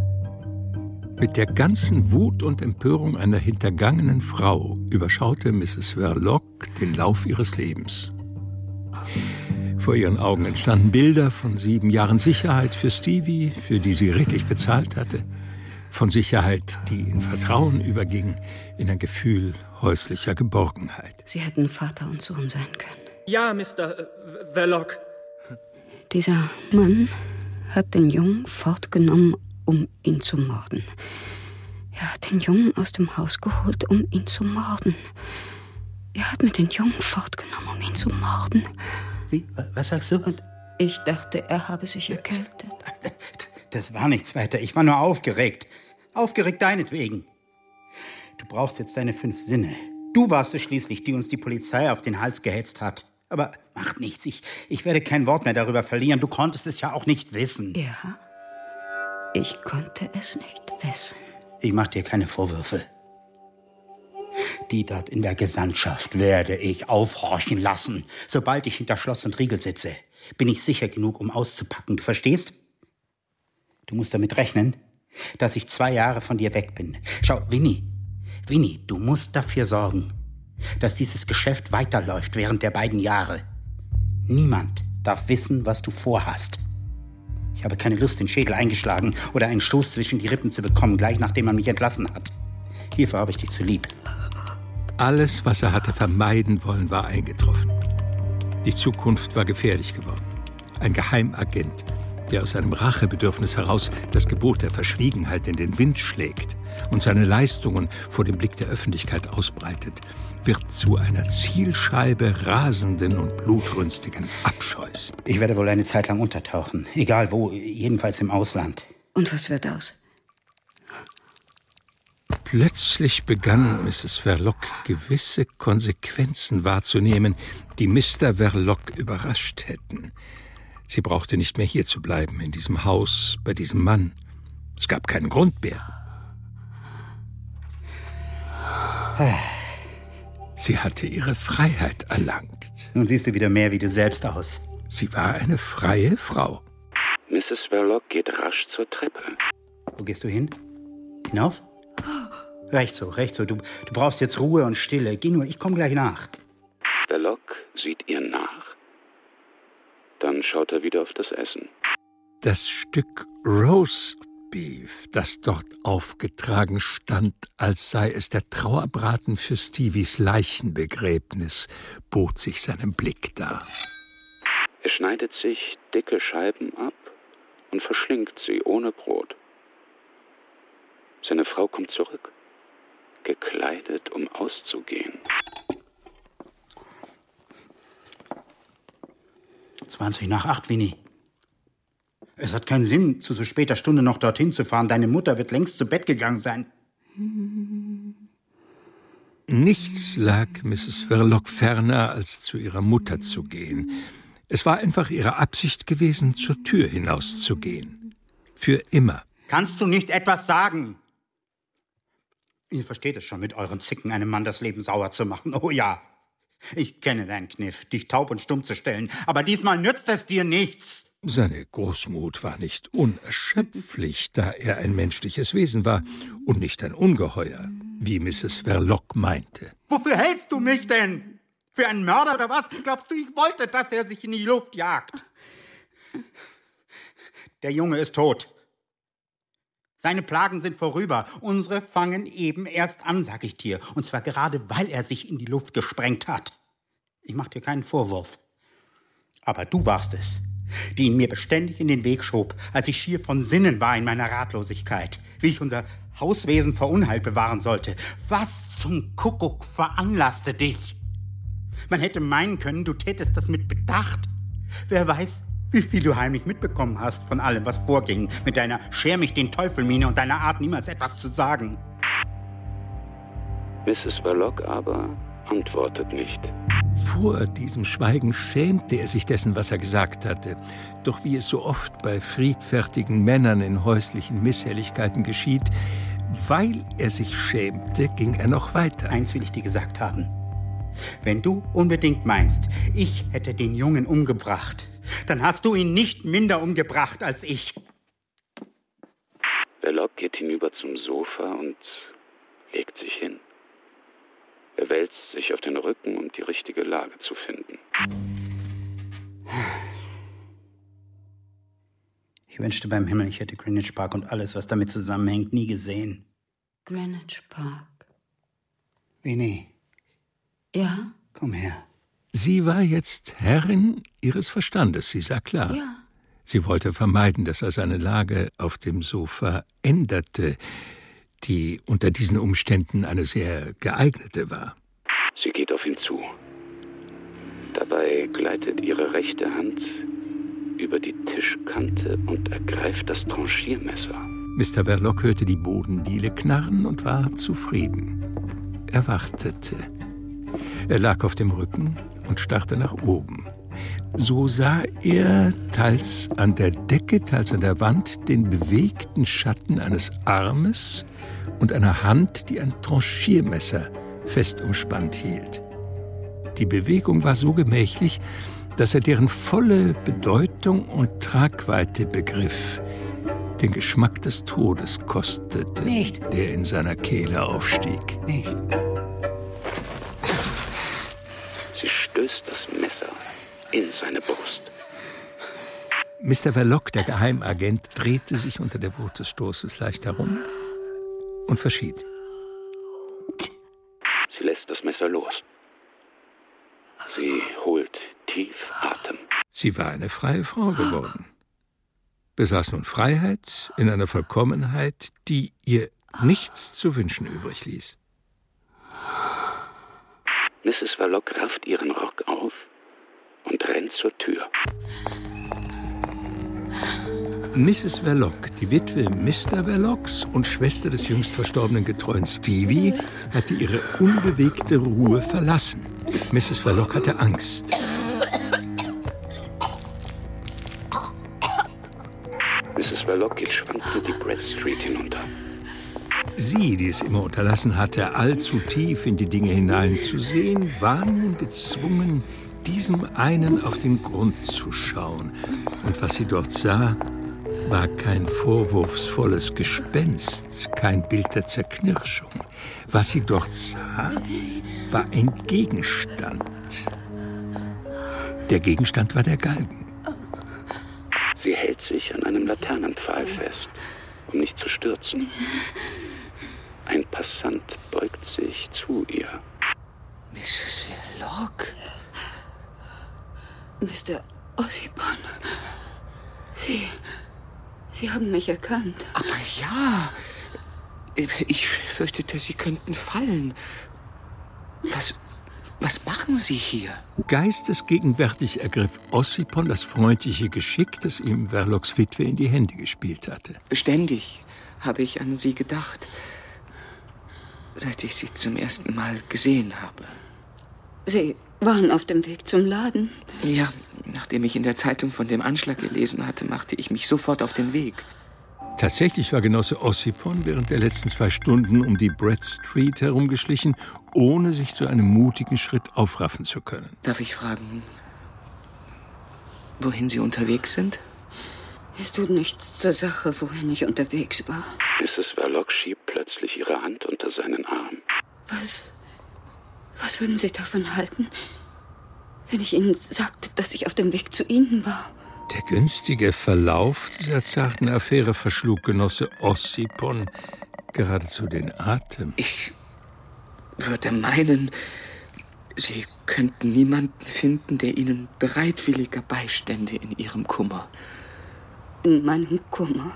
Mit der ganzen Wut und Empörung einer hintergangenen Frau überschaute Misses Verloc den Lauf ihres Lebens. Vor ihren Augen entstanden Bilder von sieben Jahren Sicherheit für Stevie, für die sie redlich bezahlt hatte. Von Sicherheit, die in Vertrauen überging, in ein Gefühl häuslicher Geborgenheit. Sie hätten Vater und Sohn sein können. Ja, Mister Verloc. Dieser Mann hat den Jungen fortgenommen, um ihn zu morden. Er hat den Jungen aus dem Haus geholt, um ihn zu morden. Er hat mir den Jungen fortgenommen, um ihn zu morden. Wie? Was sagst du? Und ich dachte, er habe sich erkältet. Das war nichts weiter. Ich war nur aufgeregt. Aufgeregt deinetwegen. Du brauchst jetzt deine fünf Sinne. Du warst es schließlich, die uns die Polizei auf den Hals gehetzt hat. Aber macht nichts. Ich, ich werde kein Wort mehr darüber verlieren. Du konntest es ja auch nicht wissen. Ja, ich konnte es nicht wissen. Ich mach dir keine Vorwürfe. Die dort in der Gesandtschaft werde ich aufhorchen lassen. Sobald ich hinter Schloss und Riegel sitze, bin ich sicher genug, um auszupacken. Du verstehst? Du musst damit rechnen, dass ich zwei Jahre von dir weg bin. Schau, Winnie, Winnie, du musst dafür sorgen, dass dieses Geschäft weiterläuft während der beiden Jahre. Niemand darf wissen, was du vorhast. Ich habe keine Lust, den Schädel eingeschlagen oder einen Stoß zwischen die Rippen zu bekommen, gleich nachdem man mich entlassen hat. Hierfür habe ich dich zu lieb. Alles, was er hatte vermeiden wollen, war eingetroffen. Die Zukunft war gefährlich geworden. Ein Geheimagent, der aus seinem Rachebedürfnis heraus das Gebot der Verschwiegenheit in den Wind schlägt und seine Leistungen vor dem Blick der Öffentlichkeit ausbreitet, wird zu einer Zielscheibe rasenden und blutrünstigen Abscheus. Ich werde wohl eine Zeit lang untertauchen. Egal wo, jedenfalls im Ausland. Und was wird aus? Plötzlich begann Misses Verloc gewisse Konsequenzen wahrzunehmen, die Mister Verloc überrascht hätten. Sie brauchte nicht mehr hier zu bleiben, in diesem Haus, bei diesem Mann. Es gab keinen Grund mehr. Sie hatte ihre Freiheit erlangt. Nun siehst du wieder mehr wie du selbst aus. Sie war eine freie Frau. Misses Verloc geht rasch zur Treppe. Wo gehst du hin? Hinauf? Recht so, recht so. Du, du brauchst jetzt Ruhe und Stille. Geh nur, ich komme gleich nach. Verloc sieht ihr nach. Dann schaut er wieder auf das Essen. Das Stück Roastbeef, das dort aufgetragen stand, als sei es der Trauerbraten für Stevies Leichenbegräbnis, bot sich seinem Blick dar. Er schneidet sich dicke Scheiben ab und verschlingt sie ohne Brot. Seine Frau kommt zurück, gekleidet, um auszugehen. zwanzig nach acht, Winnie. Es hat keinen Sinn, zu so später Stunde noch dorthin zu fahren. Deine Mutter wird längst zu Bett gegangen sein. Nichts lag Misses Verloc ferner, als zu ihrer Mutter zu gehen. Es war einfach ihre Absicht gewesen, zur Tür hinauszugehen. Für immer. Kannst du nicht etwas sagen? Ihr versteht es schon, mit euren Zicken einem Mann das Leben sauer zu machen. Oh ja, ich kenne deinen Kniff, dich taub und stumm zu stellen. Aber diesmal nützt es dir nichts. Seine Großmut war nicht unerschöpflich, da er ein menschliches Wesen war und nicht ein Ungeheuer, wie Misses Verloc meinte. Wofür hältst du mich denn? Für einen Mörder oder was? Glaubst du, ich wollte, dass er sich in die Luft jagt? Der Junge ist tot. Seine Plagen sind vorüber. Unsere fangen eben erst an, sag ich dir. Und zwar gerade, weil er sich in die Luft gesprengt hat. Ich mach dir keinen Vorwurf. Aber du warst es, die ihn mir beständig in den Weg schob, als ich schier von Sinnen war in meiner Ratlosigkeit, wie ich unser Hauswesen vor Unheil bewahren sollte. Was zum Kuckuck veranlasste dich? Man hätte meinen können, du tätest das mit Bedacht. Wer weiß, wie viel du heimlich mitbekommen hast von allem, was vorging, mit deiner Scher-mich-den-Teufel-Miene und deiner Art, niemals etwas zu sagen. Misses Verloc aber antwortet nicht. Vor diesem Schweigen schämte er sich dessen, was er gesagt hatte. Doch wie es so oft bei friedfertigen Männern in häuslichen Misshelligkeiten geschieht, weil er sich schämte, ging er noch weiter. Eins will ich dir gesagt haben. Wenn du unbedingt meinst, ich hätte den Jungen umgebracht, dann hast du ihn nicht minder umgebracht als ich. Verloc geht hinüber zum Sofa und legt sich hin. Er wälzt sich auf den Rücken, um die richtige Lage zu finden. Ich wünschte beim Himmel, ich hätte Greenwich Park und alles, was damit zusammenhängt, nie gesehen. Greenwich Park. Winnie. Ja? Komm her. Sie war jetzt Herrin ihres Verstandes, sie sah klar. Ja. Sie wollte vermeiden, dass er seine Lage auf dem Sofa änderte, die unter diesen Umständen eine sehr geeignete war. Sie geht auf ihn zu. Dabei gleitet ihre rechte Hand über die Tischkante und ergreift das Tranchiermesser. Mister Verloc hörte die Bodendiele knarren und war zufrieden. Er wartete. Er lag auf dem Rücken und starrte nach oben. So sah er, teils an der Decke, teils an der Wand, den bewegten Schatten eines Armes und einer Hand, die ein Tranchiermesser fest umspannt hielt. Die Bewegung war so gemächlich, dass er deren volle Bedeutung und Tragweite begriff, den Geschmack des Todes kostete, Nicht. der in seiner Kehle aufstieg. Nicht. Sie stößt das Messer in seine Brust. Mister Verloc, der Geheimagent, drehte sich unter der Wut des Stoßes leicht herum und verschied. Sie lässt das Messer los. Sie holt tief Atem. Sie war eine freie Frau geworden, besaß nun Freiheit in einer Vollkommenheit, die ihr nichts zu wünschen übrig ließ. Misses Verloc rafft ihren Rock auf und rennt zur Tür. Misses Verloc, die Witwe Mister Verlocs und Schwester des jüngst verstorbenen getreuen Stevie, hatte ihre unbewegte Ruhe verlassen. Misses Verloc hatte Angst. Misses Verloc geht schwankend die Brett Street hinunter. Sie, die es immer unterlassen hatte, allzu tief in die Dinge hineinzusehen, war nun gezwungen, diesem einen auf den Grund zu schauen. Und was sie dort sah, war kein vorwurfsvolles Gespenst, kein Bild der Zerknirschung. Was sie dort sah, war ein Gegenstand. Der Gegenstand war der Galgen. Sie hält sich an einem Laternenpfahl fest, um nicht zu stürzen. Ein Passant beugt sich zu ihr. Misses Verloc? Mister Ossipon, Sie... Sie haben mich erkannt. Aber ja, ich fürchtete, Sie könnten fallen. Was, was machen Sie hier? Geistesgegenwärtig ergriff Ossipon das freundliche Geschick, das ihm Verlocs Witwe in die Hände gespielt hatte. Beständig habe ich an Sie gedacht, seit ich Sie zum ersten Mal gesehen habe. Sie waren auf dem Weg zum Laden? Ja, nachdem ich in der Zeitung von dem Anschlag gelesen hatte, machte ich mich sofort auf den Weg. Tatsächlich war Genosse Ossipon während der letzten zwei Stunden um die Brett Street herumgeschlichen, ohne sich zu einem mutigen Schritt aufraffen zu können. Darf ich fragen, wohin Sie unterwegs sind? Es tut nichts zur Sache, wohin ich unterwegs war. Misses Verloc schiebt plötzlich ihre Hand unter seinen Arm. Was? Was würden Sie davon halten, wenn ich Ihnen sagte, dass ich auf dem Weg zu Ihnen war? Der günstige Verlauf dieser zarten Affäre verschlug Genosse Ossipon geradezu den Atem. Ich würde meinen, Sie könnten niemanden finden, der Ihnen bereitwilliger beistände in Ihrem Kummer. In meinem Kummer?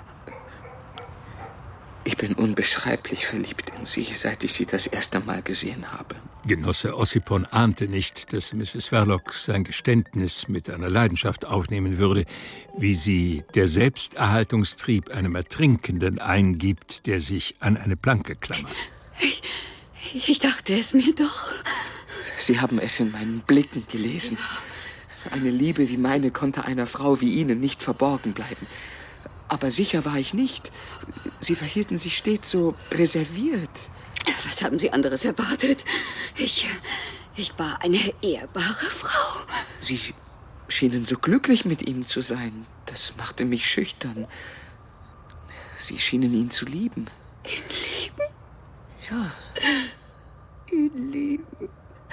Ich bin unbeschreiblich verliebt in Sie, seit ich Sie das erste Mal gesehen habe. Genosse Ossipon ahnte nicht, dass Misses Verloc sein Geständnis mit einer Leidenschaft aufnehmen würde, wie sie der Selbsterhaltungstrieb einem Ertrinkenden eingibt, der sich an eine Planke klammert. Ich, ich dachte es mir doch. Sie haben es in meinen Blicken gelesen. Eine Liebe wie meine konnte einer Frau wie Ihnen nicht verborgen bleiben. Aber sicher war ich nicht. Sie verhielten sich stets so reserviert. Was haben Sie anderes erwartet? Ich, ich war eine ehrbare Frau. Sie schienen so glücklich mit ihm zu sein. Das machte mich schüchtern. Sie schienen ihn zu lieben. Ihn lieben? Ja. Ihn lieben.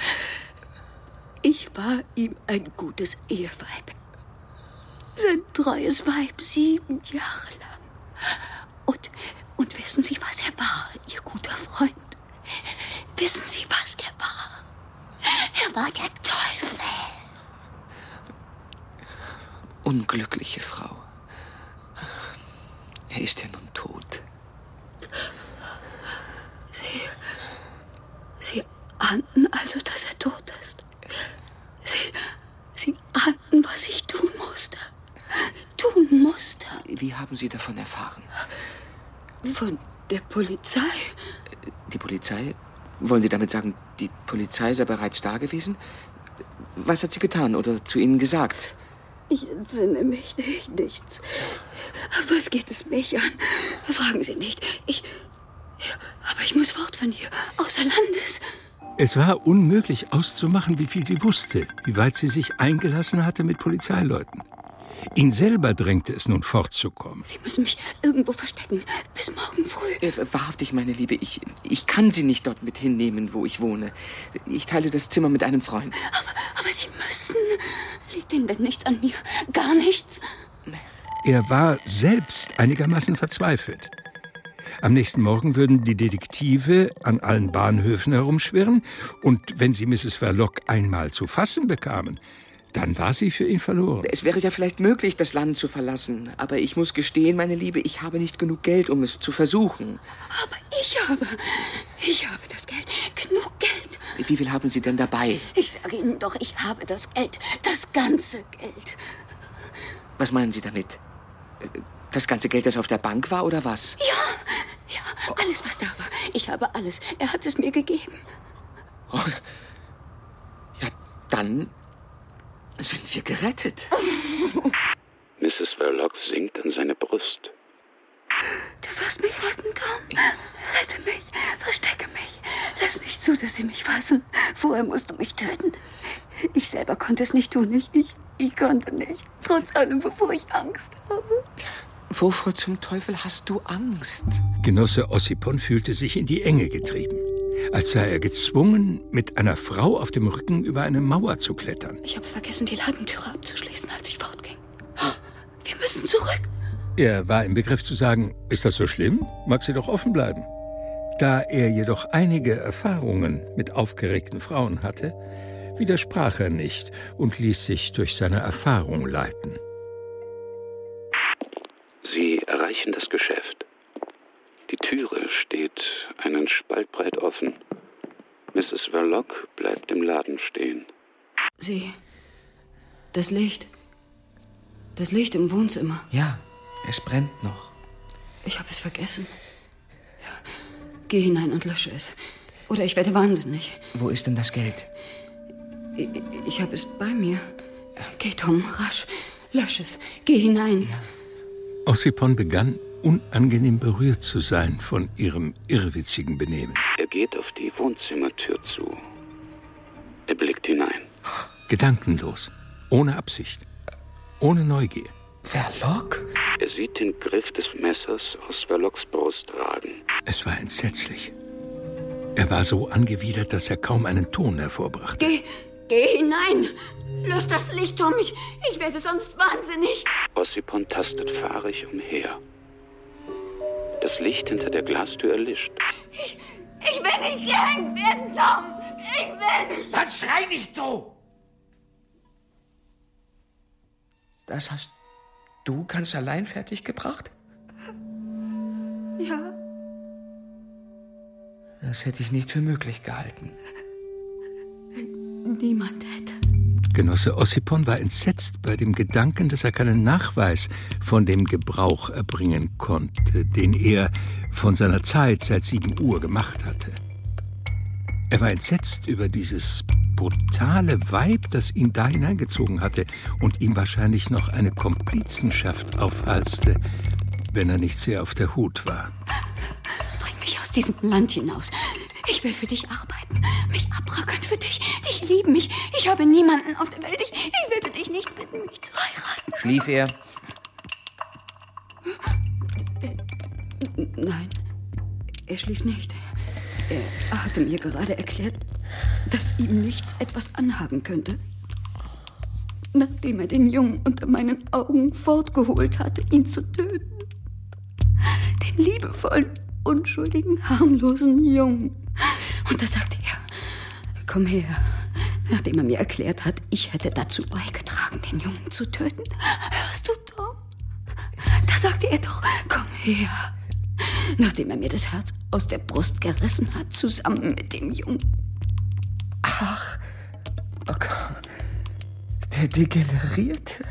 Ich war ihm ein gutes Eheweib. Sein treues Weib, sieben Jahre lang. Und, und wissen Sie, was er war, Ihr guter Freund? Wissen Sie, was er war? Er war der Teufel. Unglückliche Frau. Er ist ja nun tot. Sie... Sie ahnten also, dass er tot ist? Sie... Sie ahnten, was ich tun musste. Tun musste. Wie haben Sie davon erfahren? Von der Polizei. Die Polizei? Wollen Sie damit sagen, die Polizei sei bereits da gewesen? Was hat sie getan oder zu Ihnen gesagt? Ich entsinne mich nicht, nichts. Was geht es mich an? Fragen Sie nicht. Ich... Aber ich muss fort von hier, außer Landes. Es war unmöglich auszumachen, wie viel sie wusste, wie weit sie sich eingelassen hatte mit Polizeileuten. Ihn selber drängte es nun fortzukommen. Sie müssen mich irgendwo verstecken, bis morgen früh. Äh, wahrhaftig, meine Liebe, ich, ich kann Sie nicht dort mit hinnehmen, wo ich wohne. Ich teile das Zimmer mit einem Freund. Aber, aber Sie müssen. Liegt Ihnen denn nichts an mir? Gar nichts? Er war selbst einigermaßen verzweifelt. Am nächsten Morgen würden die Detektive an allen Bahnhöfen herumschwirren, und wenn sie Misses Verloc einmal zu fassen bekamen, dann war sie für ihn verloren. Es wäre ja vielleicht möglich, das Land zu verlassen. Aber ich muss gestehen, meine Liebe, ich habe nicht genug Geld, um es zu versuchen. Aber ich habe... Ich habe das Geld. Genug Geld. Wie viel haben Sie denn dabei? Ich sage Ihnen doch, ich habe das Geld. Das ganze Geld. Was meinen Sie damit? Das ganze Geld, das auf der Bank war, oder was? Ja, ja, alles, was da war. Ich habe alles. Er hat es mir gegeben. Oh. Ja, dann... sind wir gerettet. Misses Verloc sinkt an seine Brust. Du wirst mich retten, Tom. Rette mich, verstecke mich. Lass nicht zu, dass sie mich fassen. Vorher musst du mich töten. Ich selber konnte es nicht tun. Ich, ich, ich konnte nicht. Trotz allem, bevor ich Angst habe. Wovor zum Teufel hast du Angst? Genosse Ossipon fühlte sich in die Enge getrieben, als sei er gezwungen, mit einer Frau auf dem Rücken über eine Mauer zu klettern. Ich habe vergessen, die Ladentüre abzuschließen, als ich fortging. Wir müssen zurück. Er war im Begriff zu sagen, ist das so schlimm? Mag sie doch offen bleiben. Da er jedoch einige Erfahrungen mit aufgeregten Frauen hatte, widersprach er nicht und ließ sich durch seine Erfahrung leiten. Sie erreichen das Geschäft. Die Türe steht einen Spalt breit offen. Misses Verloc bleibt im Laden stehen. Sie... Das Licht. Das Licht im Wohnzimmer. Ja, es brennt noch. Ich habe es vergessen. Ja. Geh hinein und lösche es. Oder ich werde wahnsinnig. Wo ist denn das Geld? Ich, ich habe es bei mir. Geh, Tom, rasch. Lösch es. Geh hinein. Ja. Ossipon begann, unangenehm berührt zu sein von ihrem irrwitzigen Benehmen. Er geht auf die Wohnzimmertür zu. Er blickt hinein. Gedankenlos, ohne Absicht, ohne Neugier. Verloc? Er sieht den Griff des Messers aus Verlocs Brust ragen. Es war entsetzlich. Er war so angewidert, dass er kaum einen Ton hervorbrachte. Geh, geh hinein! Lösch das Licht, Tom, ich, ich werde sonst wahnsinnig. Ossipon tastet fahrig umher. Das Licht hinter der Glastür erlischt. Ich, ich will nicht gehängt werden, Tom! Ich will nicht! Dann schrei nicht so! Das hast du ganz allein fertiggebracht? Ja. Das hätte ich nicht für möglich gehalten. Niemand hätte. Genosse Ossipon war entsetzt bei dem Gedanken, dass er keinen Nachweis von dem Gebrauch erbringen konnte, den er von seiner Zeit seit sieben Uhr gemacht hatte. Er war entsetzt über dieses brutale Weib, das ihn da hineingezogen hatte und ihm wahrscheinlich noch eine Komplizenschaft aufhalste, wenn er nicht sehr auf der Hut war. Bring mich aus diesem Land hinaus. Ich will für dich arbeiten, mich abrackern für dich. Dich lieben mich. Ich habe niemanden auf der Welt. Ich, ich werde dich nicht bitten, mich zu heiraten. Schlief er? Nein, er schlief nicht. Er hatte mir gerade erklärt, dass ihm nichts etwas anhaben könnte. Nachdem er den Jungen unter meinen Augen fortgeholt hatte, ihn zu töten. Den liebevollen, unschuldigen, harmlosen Jungen. Und da sagte er, komm her, nachdem er mir erklärt hat, ich hätte dazu beigetragen, den Jungen zu töten. Hörst du, Tom? Da sagte er doch, komm her. Nachdem er mir das Herz aus der Brust gerissen hat, zusammen mit dem Jungen. Ach, oh Gott. Der Degenerierte.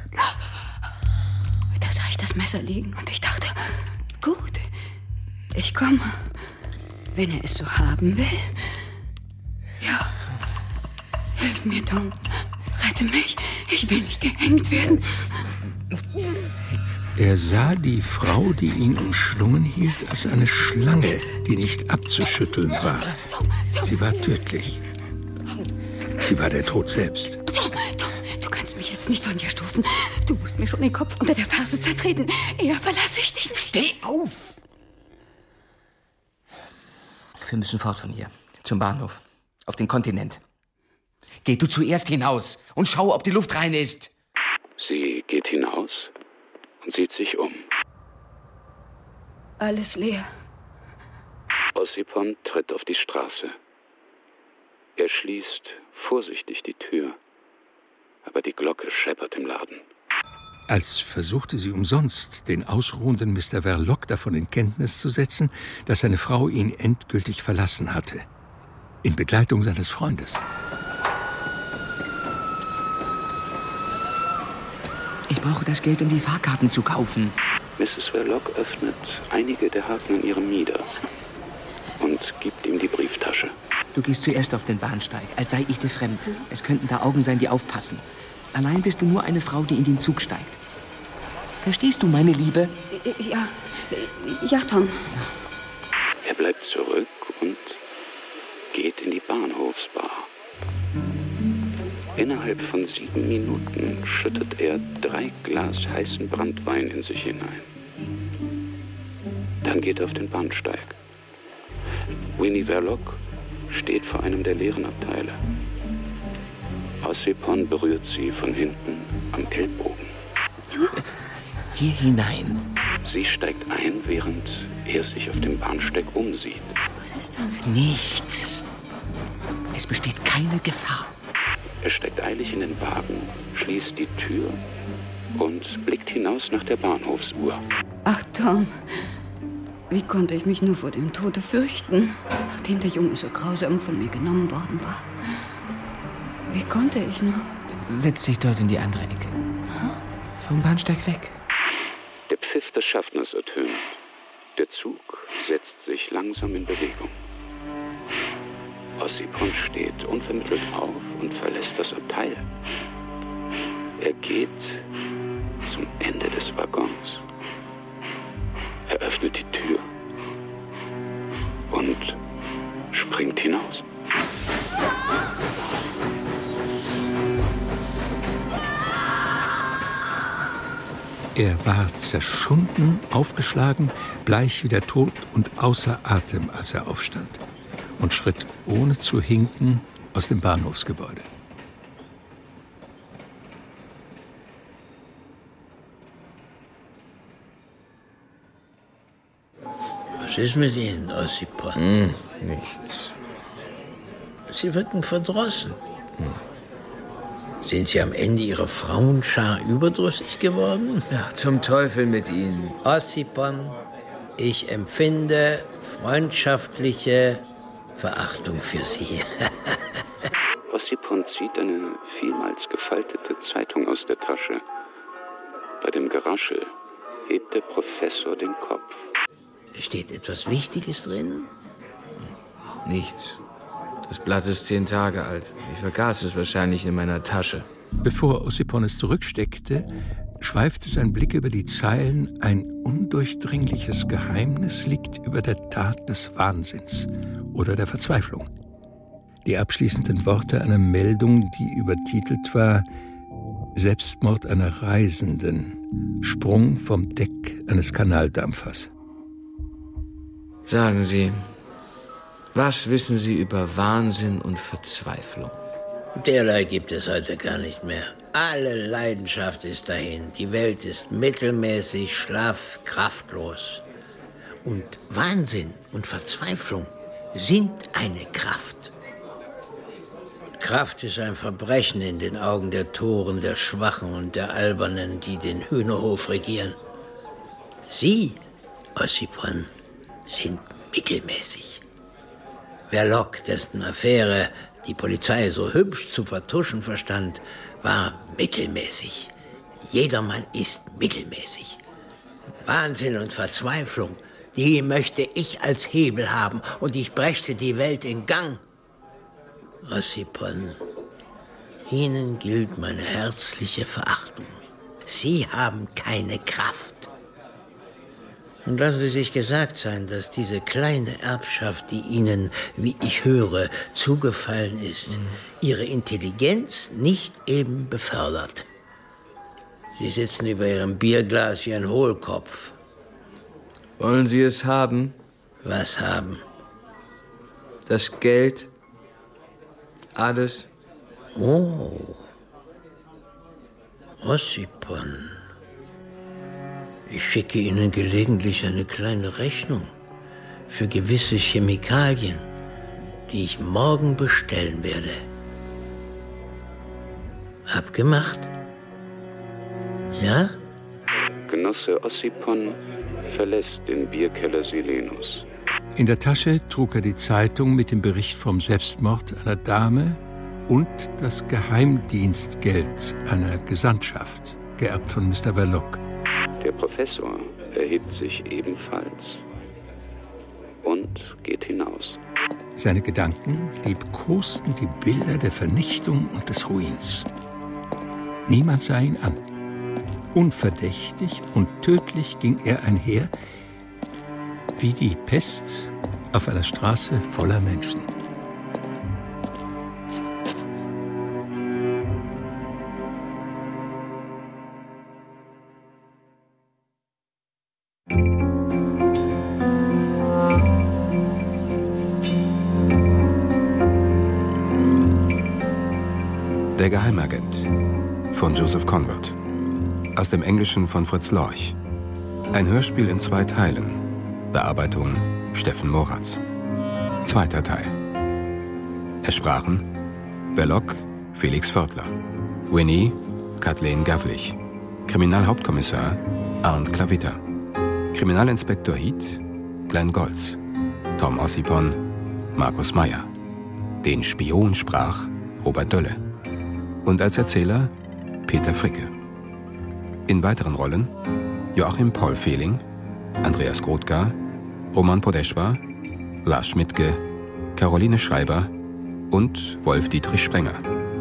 Da sah ich das Messer liegen und ich dachte, gut, ich komme, wenn er es so haben will. Ja, hilf mir, Tom, rette mich, ich will nicht gehängt werden. Er sah die Frau, die ihn umschlungen hielt, als eine Schlange, die nicht abzuschütteln war. Sie war tödlich. Sie war der Tod selbst. Tom, Tom, du kannst mich jetzt nicht von dir stoßen. Du musst mir schon den Kopf unter der Ferse zertreten. Eher verlasse ich dich nicht. Steh auf! Wir müssen fort von hier. Zum Bahnhof. Auf den Kontinent. Geh du zuerst hinaus und schau, ob die Luft rein ist. Sie geht hinaus und sieht sich um. Alles leer. Ossipon tritt auf die Straße. Er schließt vorsichtig die Tür, aber die Glocke scheppert im Laden. Als versuchte sie umsonst, den ausruhenden Mister Verloc davon in Kenntnis zu setzen, dass seine Frau ihn endgültig verlassen hatte. In Begleitung seines Freundes. Ich brauche das Geld, um die Fahrkarten zu kaufen. Misses Verloc öffnet einige der Haken an ihrem Mieder und gibt ihm die Brieftasche. Du gehst zuerst auf den Bahnsteig, als sei ich dir fremd. Es könnten da Augen sein, die aufpassen. Allein bist du nur eine Frau, die in den Zug steigt. Verstehst du, meine Liebe? Ja, ja, Tom. Er bleibt zurück und geht in die Bahnhofsbar. Innerhalb von sieben Minuten schüttet er drei Glas heißen Branntwein in sich hinein. Dann geht er auf den Bahnsteig. Winnie Verloc steht vor einem der leeren Abteile. Ossipon berührt sie von hinten am Ellbogen. Hier hinein. Sie steigt ein, während er sich auf dem Bahnsteig umsieht. Was ist denn? Nichts. Es besteht keine Gefahr. Er steigt eilig in den Wagen, schließt die Tür und blickt hinaus nach der Bahnhofsuhr. Ach, Tom. Wie konnte ich mich nur vor dem Tode fürchten, nachdem der Junge so grausam von mir genommen worden war? Wie konnte ich nur? Setz dich dort in die andere Ecke. Vom Bahnsteig weg. Der Pfiff des Schaffners ertönt. Der Zug setzt sich langsam in Bewegung. Ossipon steht unvermittelt auf und verlässt das Abteil. Er geht zum Ende des Waggons. Er öffnet die Tür und springt hinaus. Er war zerschunden, aufgeschlagen, bleich wie der Tod und außer Atem, als er aufstand und schritt ohne zu hinken aus dem Bahnhofsgebäude. Was ist mit Ihnen, Ossipon? Hm, nichts. Sie wirken verdrossen. Hm. Sind Sie am Ende Ihrer Frauenschar überdrüssig geworden? Ja, zum Teufel mit Ihnen. Ossipon, ich empfinde freundschaftliche Verachtung für Sie. Ossipon zieht eine vielmals gefaltete Zeitung aus der Tasche. Bei dem Geraschel hebt der Professor den Kopf. Steht etwas Wichtiges drin? Nichts. Das Blatt ist zehn Tage alt. Ich vergaß es wahrscheinlich in meiner Tasche. Bevor Ossipon es zurücksteckte, schweifte sein Blick über die Zeilen: Ein undurchdringliches Geheimnis liegt über der Tat des Wahnsinns oder der Verzweiflung. Die abschließenden Worte einer Meldung, die übertitelt war: Selbstmord einer Reisenden, Sprung vom Deck eines Kanaldampfers. Sagen Sie, was wissen Sie über Wahnsinn und Verzweiflung? Derlei gibt es heute gar nicht mehr. Alle Leidenschaft ist dahin. Die Welt ist mittelmäßig, schlaff, kraftlos. Und Wahnsinn und Verzweiflung sind eine Kraft. Und Kraft ist ein Verbrechen in den Augen der Toren, der Schwachen und der Albernen, die den Hühnerhof regieren. Sie, Ossipon, sind mittelmäßig. Verloc, dessen Affäre die Polizei so hübsch zu vertuschen verstand, war mittelmäßig. Jedermann ist mittelmäßig. Wahnsinn und Verzweiflung, die möchte ich als Hebel haben, und ich brächte die Welt in Gang. Ossipon, Ihnen gilt meine herzliche Verachtung. Sie haben keine Kraft. Und lassen Sie sich gesagt sein, dass diese kleine Erbschaft, die Ihnen, wie ich höre, zugefallen ist, mhm. Ihre Intelligenz nicht eben befördert. Sie sitzen über Ihrem Bierglas wie ein Hohlkopf. Wollen Sie es haben? Was haben? Das Geld. Alles. Oh. Ossipon. Ich schicke Ihnen gelegentlich eine kleine Rechnung für gewisse Chemikalien, die ich morgen bestellen werde. Abgemacht? Ja? Genosse Ossipon verlässt den Bierkeller Silenus. In der Tasche trug er die Zeitung mit dem Bericht vom Selbstmord einer Dame und das Geheimdienstgeld einer Gesandtschaft, geerbt von Mister Verloc. Der Professor erhebt sich ebenfalls und geht hinaus. Seine Gedanken liebkosten die Bilder der Vernichtung und des Ruins. Niemand sah ihn an. Unverdächtig und tödlich ging er einher, wie die Pest auf einer Straße voller Menschen. Der Geheimagent von Joseph Conrad. Aus dem Englischen von Fritz Lorch. Ein Hörspiel in zwei Teilen. Bearbeitung Steffen Moratz. Zweiter Teil. Es sprachen Verloc, Felix Vörtler. Winnie, Kathleen Gavlich. Kriminalhauptkommissar Arndt Klavitter. Kriminalinspektor Heath, Glenn Goltz. Tom Ossipon, Markus Meyer. Den Spion sprach Robert Dölle. Und als Erzähler Peter Fricke. In weiteren Rollen Joachim Paul Fehling, Andreas Grothgar, Roman Podeschwa, Lars Schmidtke, Caroline Schreiber und Wolf-Dietrich Sprenger.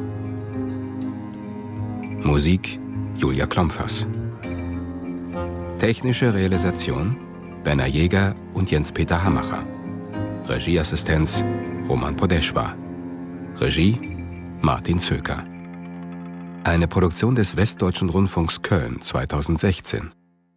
Musik Julia Klompfers. Technische Realisation Werner Jäger und Jens-Peter Hammacher. Regieassistenz Roman Podeschwa. Regie Martin Zöker. Eine Produktion des Westdeutschen Rundfunks Köln zweitausendsechzehn.